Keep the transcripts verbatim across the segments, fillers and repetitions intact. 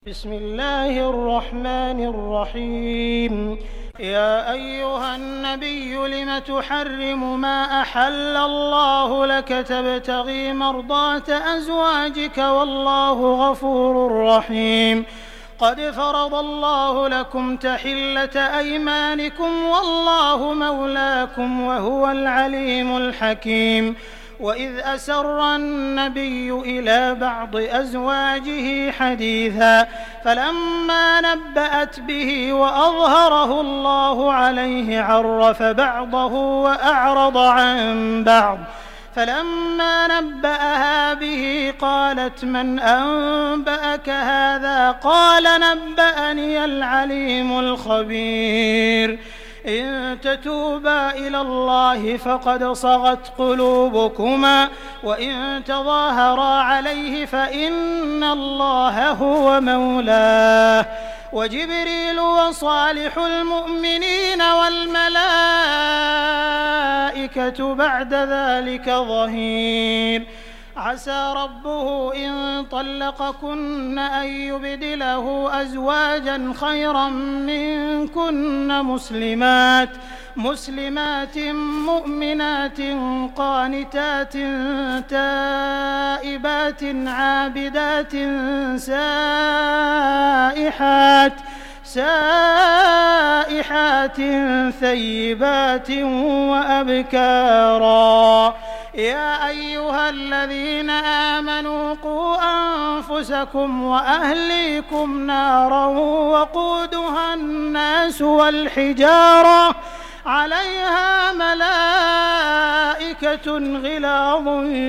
بسم الله الرحمن الرحيم. يا أيها النبي لم تحرم ما أحل الله لك تبتغي مرضات أزواجك والله غفور رحيم. قد فرض الله لكم تحلة أيمانكم والله مولاكم وهو العليم الحكيم. وإذ أسر النبي إلى بعض أزواجه حديثا فلما نبأت به وأظهره الله عليه عرف بعضه وأعرض عن بعض فلما نبأها به قالت من أنبأك هذا قال نبأني العليم الخبير. إن تتوبا إلى الله فقد صغت قلوبكما وإن تظاهرا عليه فإن الله هو مولاه وجبريل وصالح المؤمنين والملائكة بعد ذلك ظهير. عسى ربه إن طلقكن أن يبدله أزواجا خيرا منكن مسلمات مسلمات مؤمنات قانتات تائبات عابدات سائحات سائحات ثيبات وأبكارا. يا أيها الذين آمنوا قوا أنفسكم وأهليكم نارا وقودها الناس والحجارة عليها ملائكة غلاظ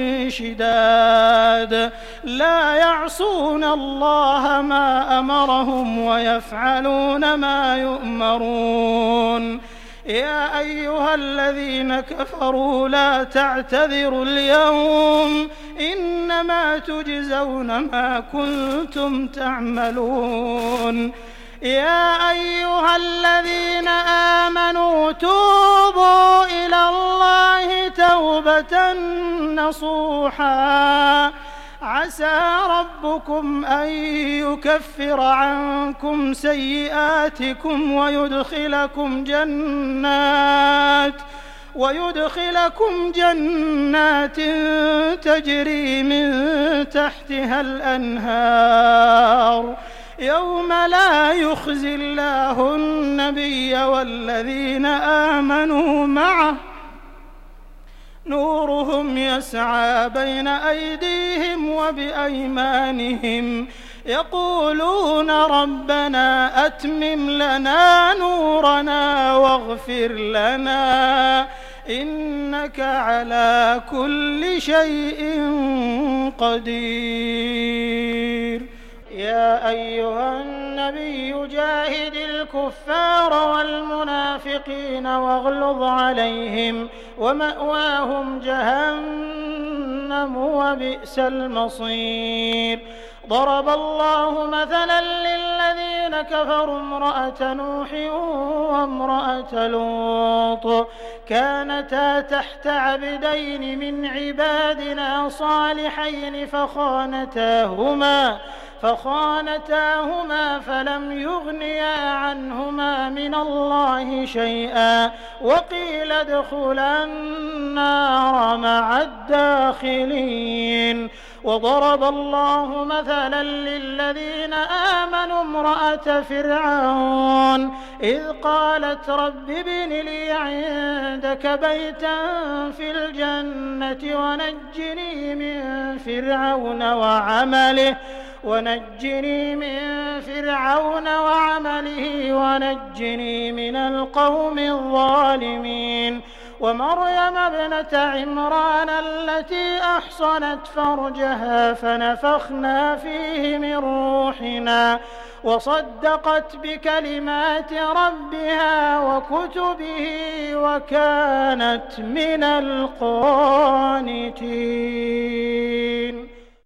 شداد لا يعصون الله ما أمرهم ويفعلون ما يؤمرون. يا أيها الذين كفروا لا تعتذروا اليوم إنما تجزون ما كنتم تعملون. يا أيها الذين آمنوا توبوا إلى الله توبة نصوحا عسى ربكم أن يكفر عنكم سيئاتكم ويدخلكم جنات ويدخلكم جنات تجري من تحتها الأنهار يوم لا يخزي الله النبي والذين آمنوا معه نورهم يسعى بين أيديهم وبأيمانهم يقولون ربنا أتمم لنا نورنا واغفر لنا إنك على كل شيء قدير. يا أيها النبي جاهد الكفار والمنافقين واغلظ عليهم ومأواهم جهنم وبئس المصير. ضرب الله مثلا للذين كفروا امرأة نوح وامرأة لوط كانتا تحت عبدين من عبادنا صالحين فخانتاهما فخانتاهما فلم يغنيا عنهما من الله شيئا وقيل ادخلا النار مع الداخلين. وضرب الله مثلا للذين آمنوا امرأة فرعون إذ قالت رب ابن لي عندك بيتا في الجنة ونجني من فرعون وعمله ونجني من فرعون وعمله ونجني من القوم الظالمين. ومريم ابنة عمران التي أحصنت فرجها فنفخنا فيه من روحنا وصدقت بكلمات ربها وكتبه وكانت من القانتين.